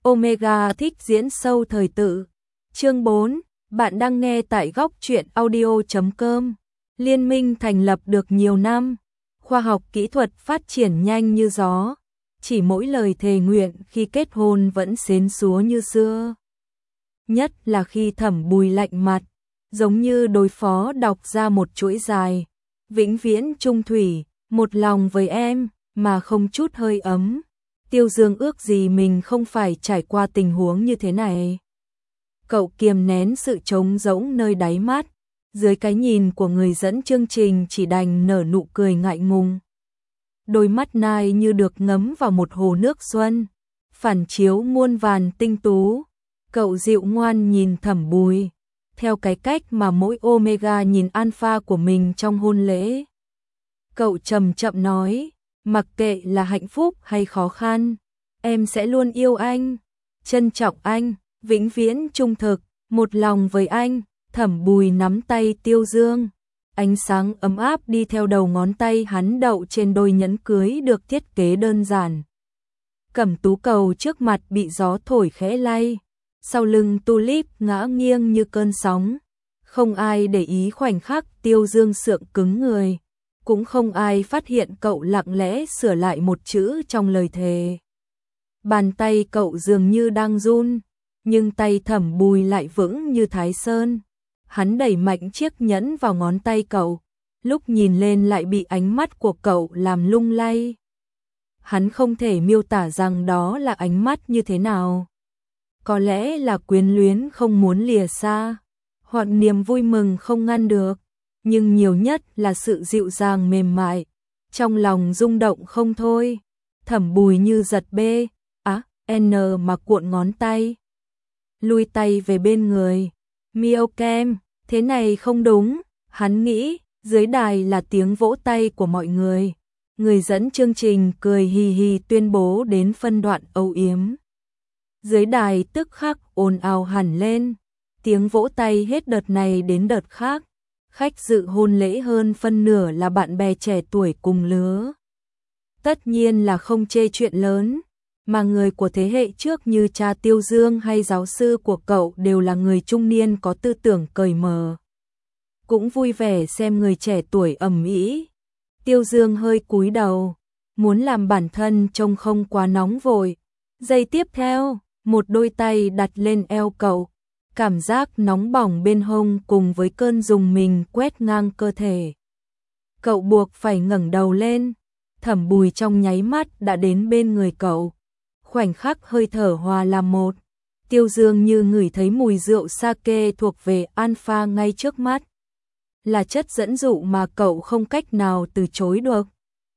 Omega thích diễn sâu thời tự. Chương 4, bạn đang nghe tại góc truyện audio.com. Liên minh thành lập được nhiều năm, khoa học kỹ thuật phát triển nhanh như gió, chỉ mỗi lời thề nguyện khi kết hôn vẫn xến xúa như xưa. Nhất là khi Thẩm Bùi lạnh mặt, giống như đối phó đọc ra một chuỗi dài, vĩnh viễn trung thủy, một lòng với em, mà không chút hơi ấm. Tiêu Dương ước gì mình không phải trải qua tình huống như thế này. Cậu kiềm nén sự trống rỗng nơi đáy mắt, dưới cái nhìn của người dẫn chương trình chỉ đành nở nụ cười ngại ngùng. Đôi mắt nai như được ngấm vào một hồ nước xuân, phản chiếu muôn vàn tinh tú. Cậu dịu ngoan nhìn Thẩm Bùi, theo cái cách mà mỗi Omega nhìn Alpha của mình trong hôn lễ. Cậu chậm chậm nói, mặc kệ là hạnh phúc hay khó khăn, em sẽ luôn yêu anh, trân trọng anh, vĩnh viễn trung thực, một lòng với anh. Thẩm Bùi nắm tay Tiêu Dương, ánh sáng ấm áp đi theo đầu ngón tay hắn đậu trên đôi nhẫn cưới được thiết kế đơn giản. Cẩm tú cầu trước mặt bị gió thổi khẽ lay, sau lưng tulip ngã nghiêng như cơn sóng. Không ai để ý khoảnh khắc Tiêu Dương sượng cứng người, cũng không ai phát hiện cậu lặng lẽ sửa lại một chữ trong lời thề. Bàn tay cậu dường như đang run, nhưng tay Thẩm Bùi lại vững như Thái Sơn. Hắn đẩy mạnh chiếc nhẫn vào ngón tay cậu, lúc nhìn lên lại bị ánh mắt của cậu làm lung lay. Hắn không thể miêu tả rằng đó là ánh mắt như thế nào. Có lẽ là quyến luyến không muốn lìa xa, hoặc niềm vui mừng không ngăn được, nhưng nhiều nhất là sự dịu dàng mềm mại, trong lòng rung động không thôi. Thẩm Bùi như giật bê, N mà cuộn ngón tay, lui tay về bên người. Miêu Kem, thế này không đúng, hắn nghĩ. Dưới đài là tiếng vỗ tay của mọi người. Người dẫn chương trình cười hì hì tuyên bố đến phân đoạn âu yếm. Dưới đài tức khắc ồn ào hẳn lên, tiếng vỗ tay hết đợt này đến đợt khác. Khách dự hôn lễ hơn phân nửa là bạn bè trẻ tuổi cùng lứa. Tất nhiên là không chê chuyện lớn, mà người của thế hệ trước như cha Tiêu Dương hay giáo sư của cậu đều là người trung niên có tư tưởng cởi mở. Cũng vui vẻ xem người trẻ tuổi ầm ĩ. Tiêu Dương hơi cúi đầu, muốn làm bản thân trông không quá nóng vội. Giây tiếp theo, một đôi tay đặt lên eo cậu, cảm giác nóng bỏng bên hông cùng với cơn rùng mình quét ngang cơ thể. Cậu buộc phải ngẩng đầu lên, Thẩm Bùi trong nháy mắt đã đến bên người cậu. Khoảnh khắc hơi thở hòa làm một, Tiêu Dương như ngửi thấy mùi rượu sake thuộc về Alpha ngay trước mắt. Là chất dẫn dụ mà cậu không cách nào từ chối được.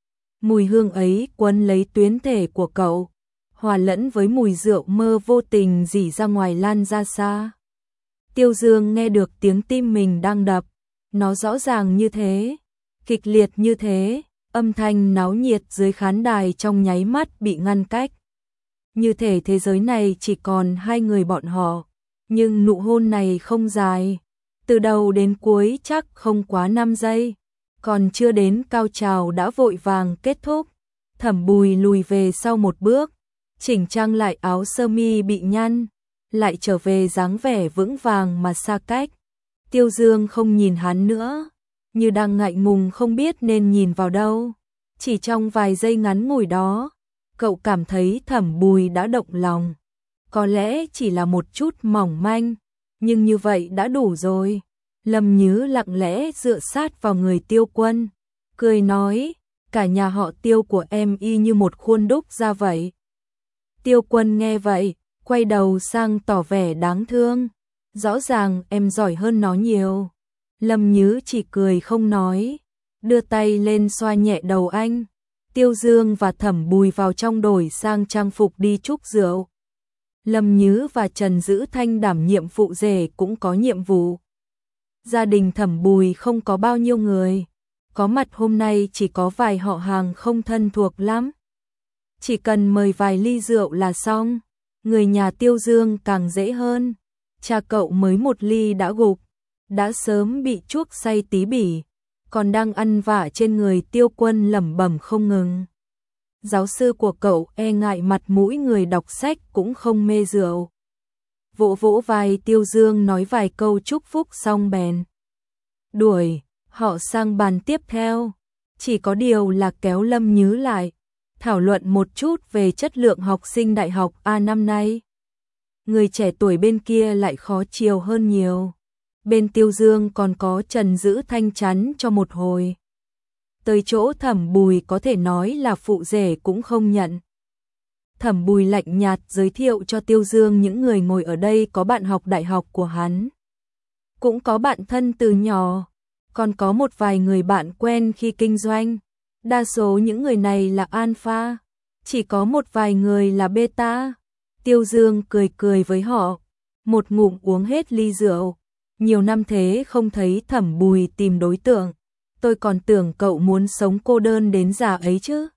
Mùi hương ấy quấn lấy tuyến thể của cậu, hòa lẫn với mùi rượu mơ vô tình rỉ ra ngoài lan ra xa. Tiêu Dương nghe được tiếng tim mình đang đập, nó rõ ràng như thế, kịch liệt như thế, âm thanh náo nhiệt dưới khán đài trong nháy mắt bị ngăn cách. Như thể thế giới này chỉ còn hai người bọn họ, nhưng nụ hôn này không dài, từ đầu đến cuối chắc không quá 5 giây, còn chưa đến cao trào đã vội vàng kết thúc. Thẩm Bùi lùi về sau một bước, chỉnh trang lại áo sơ mi bị nhăn, lại trở về dáng vẻ vững vàng mà xa cách. Tiêu Dương không nhìn hắn nữa, như đang ngại ngùng không biết nên nhìn vào đâu. Chỉ trong vài giây ngắn ngủi đó, cậu cảm thấy Thẩm Bùi đã động lòng. Có lẽ chỉ là một chút mỏng manh, nhưng như vậy đã đủ rồi. Lâm Nhứ lặng lẽ dựa sát vào người Tiêu Quân, cười nói, cả nhà họ Tiêu của em y như một khuôn đúc ra vậy. Tiêu Quân nghe vậy, quay đầu sang tỏ vẻ đáng thương, rõ ràng em giỏi hơn nó nhiều. Lâm Nhứ chỉ cười không nói, đưa tay lên xoa nhẹ đầu anh. Tiêu Dương và Thẩm Bùi vào trong đổi sang trang phục đi chúc rượu. Lâm Nhứ và Trần Dữ Thanh đảm nhiệm phụ rể cũng có nhiệm vụ. Gia đình Thẩm Bùi không có bao nhiêu người, có mặt hôm nay chỉ có vài họ hàng không thân thuộc lắm. Chỉ cần mời vài ly rượu là xong. Người nhà Tiêu Dương càng dễ hơn, cha cậu mới một ly đã gục, đã sớm bị chuốc say tí bỉ, còn đang ăn vạ trên người Tiêu Quân lẩm bẩm không ngừng. giáo sư của cậu e ngại mặt mũi người đọc sách cũng không mê rượu. Vỗ vỗ vai Tiêu Dương nói vài câu chúc phúc xong bèn đuổi họ sang bàn tiếp theo. Chỉ có điều là kéo Lâm Nhứ lại, thảo luận một chút về chất lượng học sinh đại học A năm nay. Người trẻ tuổi bên kia lại khó chiều hơn nhiều. Bên Tiêu Dương còn có Trần Dữ Thanh chắn cho một hồi. Tới chỗ Thẩm Bùi có thể nói là phụ rể cũng không nhận. Thẩm Bùi lạnh nhạt giới thiệu cho Tiêu Dương những người ngồi ở đây có bạn học đại học của hắn. Cũng có bạn thân từ nhỏ, còn có một vài người bạn quen khi kinh doanh. Đa số những người này là alpha, chỉ có một vài người là beta. Tiêu Dương cười cười với họ, một ngụm uống hết ly rượu. Nhiều năm thế không thấy Thẩm Bùi tìm đối tượng, tôi còn tưởng cậu muốn sống cô đơn đến già ấy chứ.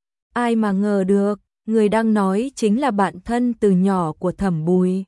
Ai mà ngờ được, người đang nói chính là bạn thân từ nhỏ của Thẩm Bùi.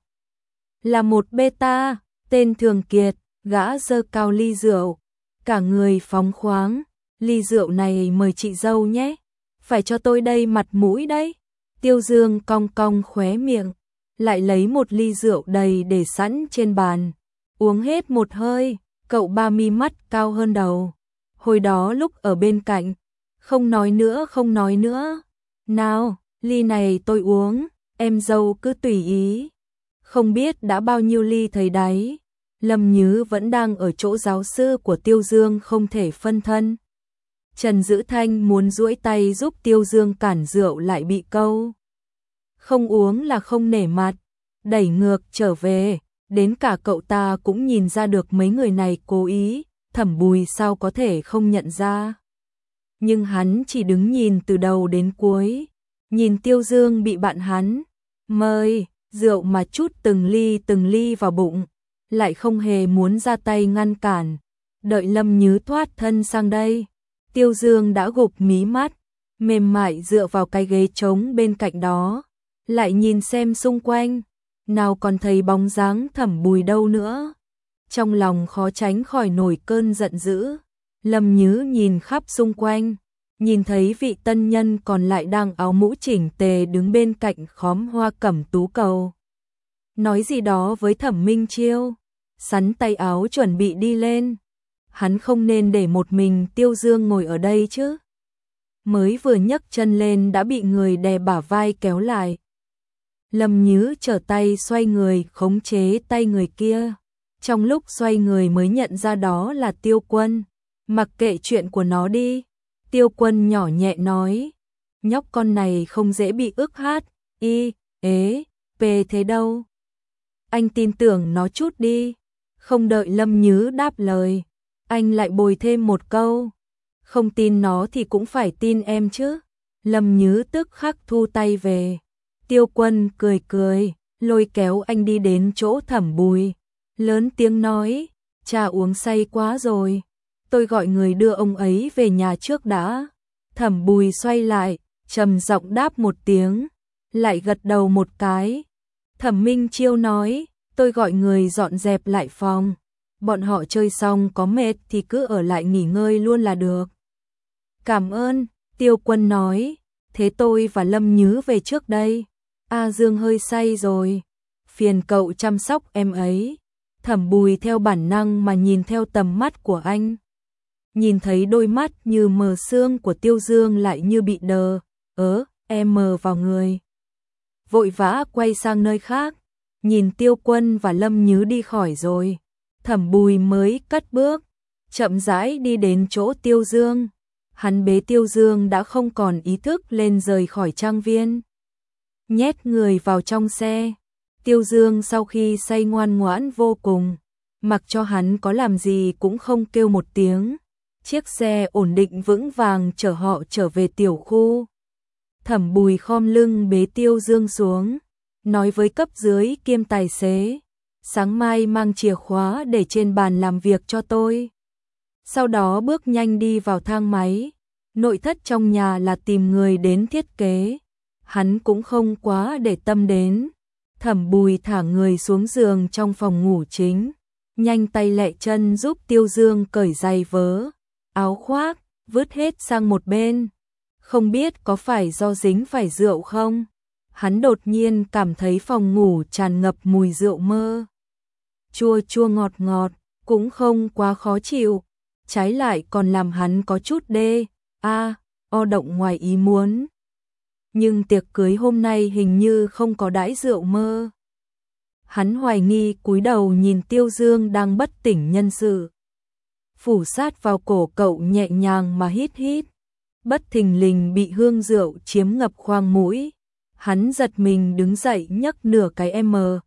Là một beta, tên Thường Kiệt, gã giơ cao ly rượu, cả người phóng khoáng. Ly rượu này mời chị dâu nhé, phải cho tôi đây mặt mũi đấy. Tiêu Dương cong cong khóe miệng, lại lấy một ly rượu đầy để sẵn trên bàn. Uống hết một hơi, cậu ba mi mắt cao hơn đầu. Hồi đó lúc ở bên cạnh, không nói nữa không nói nữa. Nào, ly này tôi uống, em dâu cứ tùy ý. Không biết đã bao nhiêu ly thấy đấy. Lâm Nhứ vẫn đang ở chỗ giáo sư của Tiêu Dương không thể phân thân. Trần Dữ Thanh muốn duỗi tay giúp Tiêu Dương cản rượu lại bị câu. Không uống là không nể mặt, đẩy ngược trở về. Đến cả cậu ta cũng nhìn ra được mấy người này cố ý, Thẩm Bùi sao có thể không nhận ra. Nhưng hắn chỉ đứng nhìn từ đầu đến cuối, nhìn Tiêu Dương bị bạn hắn mời rượu mà chút từng ly vào bụng, lại không hề muốn ra tay ngăn cản. Đợi Lâm Nhứ thoát thân sang đây, Tiêu Dương đã gục mí mắt, mềm mại dựa vào cái ghế trống bên cạnh đó, lại nhìn xem xung quanh, nào còn thấy bóng dáng Thẩm Bùi đâu nữa. Trong lòng khó tránh khỏi nổi cơn giận dữ. Lâm Nhứ nhìn khắp xung quanh, nhìn thấy vị tân nhân còn lại đang áo mũ chỉnh tề đứng bên cạnh khóm hoa cẩm tú cầu. Nói gì đó với Thẩm Minh Chiêu, sắn tay áo chuẩn bị đi lên. Hắn không nên để một mình Tiêu Dương ngồi ở đây chứ. Mới vừa nhấc chân lên đã bị người đè bả vai kéo lại. Lâm Nhứ trở tay xoay người khống chế tay người kia. Trong lúc xoay người mới nhận ra đó là Tiêu Quân. Mặc kệ chuyện của nó đi. Tiêu Quân nhỏ nhẹ nói. Nhóc con này không dễ bị ức hát, y, ế, pê thế đâu. Anh tin tưởng nó chút đi. Không đợi Lâm Nhứ đáp lời, anh lại bồi thêm một câu. Không tin nó thì cũng phải tin em chứ. Lâm Nhứ tức khắc thu tay về. Tiêu Quân cười cười, lôi kéo anh đi đến chỗ Thẩm Bùi. Lớn tiếng nói, cha uống say quá rồi. Tôi gọi người đưa ông ấy về nhà trước đã. Thẩm Bùi xoay lại, trầm giọng đáp một tiếng, lại gật đầu một cái. Thẩm Minh Chiêu nói, tôi gọi người dọn dẹp lại phòng. Bọn họ chơi xong có mệt thì cứ ở lại nghỉ ngơi luôn là được. Cảm ơn, Tiêu Quân nói, thế tôi và Lâm Nhứ về trước đây. A Dương hơi say rồi, phiền cậu chăm sóc em ấy. Thẩm Bùi theo bản năng mà nhìn theo tầm mắt của anh. Nhìn thấy đôi mắt như mờ sương của Tiêu Dương lại như bị đờ, em mờ vào người. Vội vã quay sang nơi khác, nhìn Tiêu Quân và Lâm Nhứ đi khỏi rồi. Thẩm Bùi mới cất bước, chậm rãi đi đến chỗ Tiêu Dương. Hắn bế Tiêu Dương đã không còn ý thức lên rời khỏi trang viên. Nhét người vào trong xe. Tiêu Dương sau khi say ngoan ngoãn vô cùng, mặc cho hắn có làm gì cũng không kêu một tiếng. Chiếc xe ổn định vững vàng chở họ trở về tiểu khu. Thẩm Bùi khom lưng bế Tiêu Dương xuống, nói với cấp dưới kiêm tài xế, sáng mai mang chìa khóa để trên bàn làm việc cho tôi. Sau đó bước nhanh đi vào thang máy. Nội thất trong nhà là tìm người đến thiết kế, hắn cũng không quá để tâm đến. Thẩm Bùi thả người xuống giường trong phòng ngủ chính, nhanh tay lẹ chân giúp Tiêu Dương cởi giày vớ, áo khoác, vứt hết sang một bên. Không biết có phải do dính phải rượu không? Hắn đột nhiên cảm thấy phòng ngủ tràn ngập mùi rượu mơ. Chua chua ngọt ngọt, cũng không quá khó chịu, trái lại còn làm hắn có chút o động ngoài ý muốn. Nhưng tiệc cưới hôm nay hình như không có đãi rượu mơ. Hắn hoài nghi cúi đầu nhìn Tiêu Dương đang bất tỉnh nhân sự. Phủ sát vào cổ cậu nhẹ nhàng mà hít hít. Bất thình lình bị hương rượu chiếm ngập khoang mũi. Hắn giật mình đứng dậy nhấc nửa cái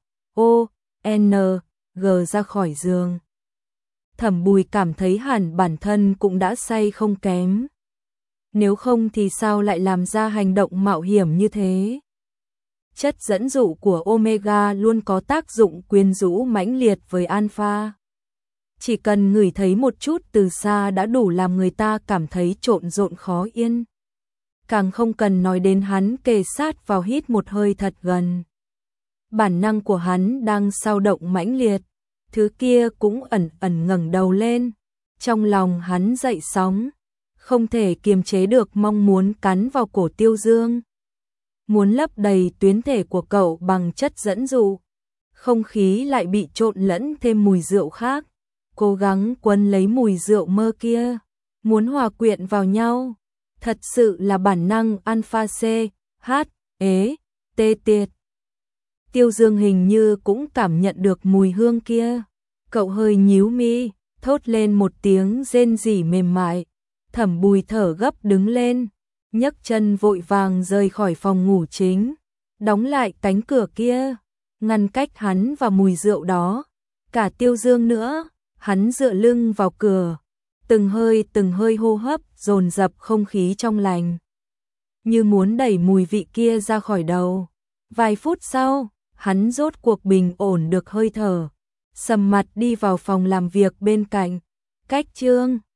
MONG ra khỏi giường. Thẩm Bùi cảm thấy hẳn bản thân cũng đã say không kém. Nếu không thì sao lại làm ra hành động mạo hiểm như thế? Chất dẫn dụ của Omega luôn có tác dụng quyến rũ mãnh liệt với Alpha. Chỉ cần ngửi thấy một chút từ xa đã đủ làm người ta cảm thấy trộn rộn khó yên. Càng không cần nói đến hắn kề sát vào hít một hơi thật gần. Bản năng của hắn đang sao động mãnh liệt, thứ kia cũng ẩn ẩn ngẩng đầu lên. Trong lòng hắn dậy sóng, không thể kiềm chế được mong muốn cắn vào cổ Tiêu Dương. Muốn lấp đầy tuyến thể của cậu bằng chất dẫn dụ. Không khí lại bị trộn lẫn thêm mùi rượu khác. Cố gắng quấn lấy mùi rượu mơ kia, muốn hòa quyện vào nhau. Thật sự là bản năng Alpha C, H, T tiệt. Tiêu Dương hình như cũng cảm nhận được mùi hương kia. Cậu hơi nhíu mi, thốt lên một tiếng rên rỉ mềm mại. Thẩm Bùi thở gấp đứng lên, nhấc chân vội vàng rời khỏi phòng ngủ chính, đóng lại cánh cửa kia, ngăn cách hắn và mùi rượu đó. Cả Tiêu Dương nữa, hắn dựa lưng vào cửa, từng hơi hô hấp dồn dập không khí trong lành, như muốn đẩy mùi vị kia ra khỏi đầu. Vài phút sau, hắn rốt cuộc bình ổn được hơi thở, sầm mặt đi vào phòng làm việc bên cạnh. Cách Trương